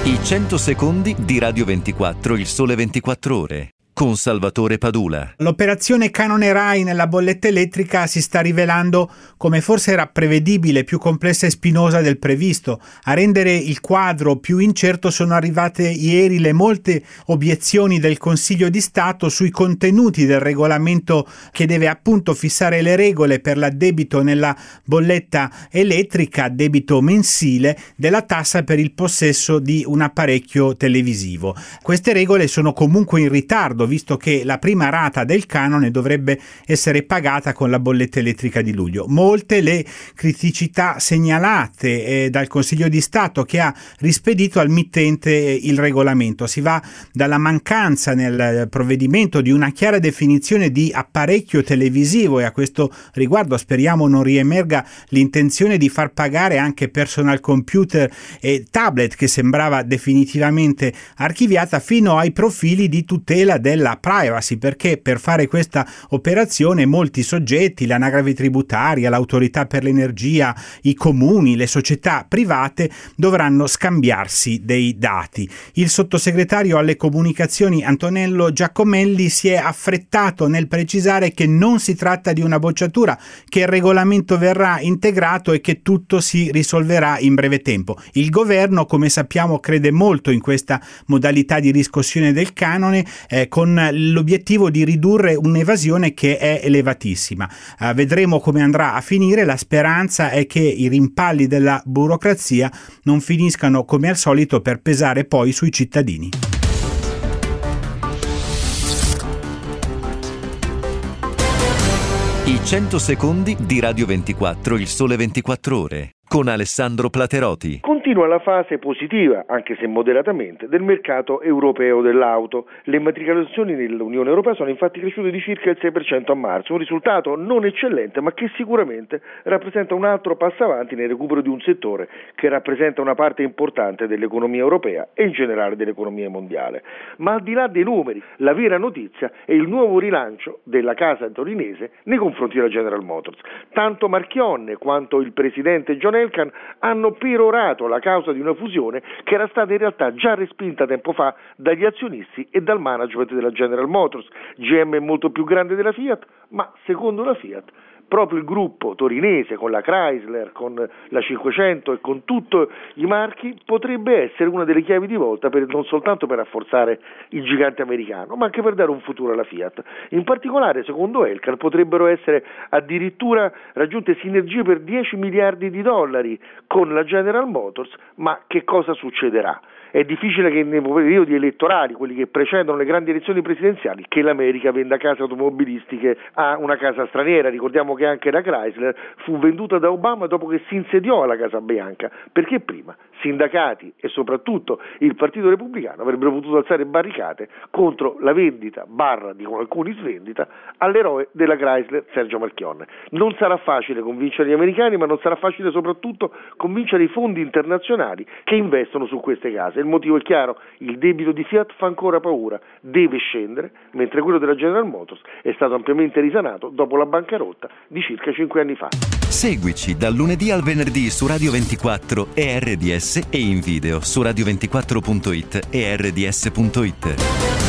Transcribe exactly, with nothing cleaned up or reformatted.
I cento secondi di Radio ventiquattro, il sole ventiquattro ore, con Salvatore Padula. L'operazione Canone Rai nella bolletta elettrica si sta rivelando, come forse era prevedibile, più complessa e spinosa del previsto. A rendere il quadro più incerto sono arrivate ieri le molte obiezioni del Consiglio di Stato sui contenuti del regolamento che deve appunto fissare le regole per l'addebito nella bolletta elettrica, debito mensile, della tassa per il possesso di un apparecchio televisivo. Queste regole sono comunque in ritardo, visto che la prima rata del canone dovrebbe essere pagata con la bolletta elettrica di luglio. Molte le criticità segnalate eh, dal Consiglio di Stato, che ha rispedito al mittente eh, il regolamento. Si va dalla mancanza nel provvedimento di una chiara definizione di apparecchio televisivo, e a questo riguardo speriamo non riemerga l'intenzione di far pagare anche personal computer e tablet, che sembrava definitivamente archiviata, fino ai profili di tutela del la privacy, perché per fare questa operazione molti soggetti, l'anagrafe tributaria, l'autorità per l'energia, i comuni, le società private dovranno scambiarsi dei dati. Il sottosegretario alle comunicazioni Antonello Giacomelli si è affrettato nel precisare che non si tratta di una bocciatura, che il regolamento verrà integrato e che tutto si risolverà in breve tempo. Il governo, come sappiamo, crede molto in questa modalità di riscossione del canone, eh, con l'obiettivo di ridurre un'evasione che è elevatissima. Uh, vedremo come andrà a finire. La speranza è che i rimpalli della burocrazia non finiscano come al solito per pesare poi sui cittadini. I cento secondi di Radio ventiquattro, il sole ventiquattro ore, con Alessandro Plateroti. Continua la fase positiva, anche se moderatamente, del mercato europeo dell'auto. Le immatricolazioni nell'Unione Europea sono infatti cresciute di circa il sei per cento a marzo, un risultato non eccellente, ma che sicuramente rappresenta un altro passo avanti nel recupero di un settore che rappresenta una parte importante dell'economia europea e in generale dell'economia mondiale. Ma al di là dei numeri, la vera notizia è il nuovo rilancio della casa torinese nei confronti della General Motors. Tanto Marchionne quanto il presidente John Elkann hanno perorato la causa di una fusione che era stata in realtà già respinta tempo fa dagli azionisti e dal management della General Motors. G M è molto più grande della Fiat, ma secondo la Fiat proprio il gruppo torinese, con la Chrysler, con la cinquecento e con tutti i marchi, potrebbe essere una delle chiavi di volta per, non soltanto per rafforzare il gigante americano, ma anche per dare un futuro alla Fiat. In particolare, secondo Elkann, potrebbero essere addirittura raggiunte sinergie per dieci miliardi di dollari con la General Motors, ma che cosa succederà? È difficile che nei periodi elettorali, quelli che precedono le grandi elezioni presidenziali, che l'America venda case automobilistiche a una casa straniera. Ricordiamo che anche la Chrysler fu venduta da Obama dopo che si insediò alla Casa Bianca, perché prima sindacati e soprattutto il Partito Repubblicano avrebbero potuto alzare barricate contro la vendita, barra di alcuni svendita, all'eroe della Chrysler, Sergio Marchionne. Non sarà facile convincere gli americani, ma non sarà facile soprattutto convincere i fondi internazionali che investono su queste case. Il motivo è chiaro: il debito di Fiat fa ancora paura, deve scendere, mentre quello della General Motors è stato ampiamente risanato dopo la bancarotta di circa cinque anni fa. Seguici dal lunedì al venerdì su Radio ventiquattro e R D S e in video su radio ventiquattro punto it e R D S punto it.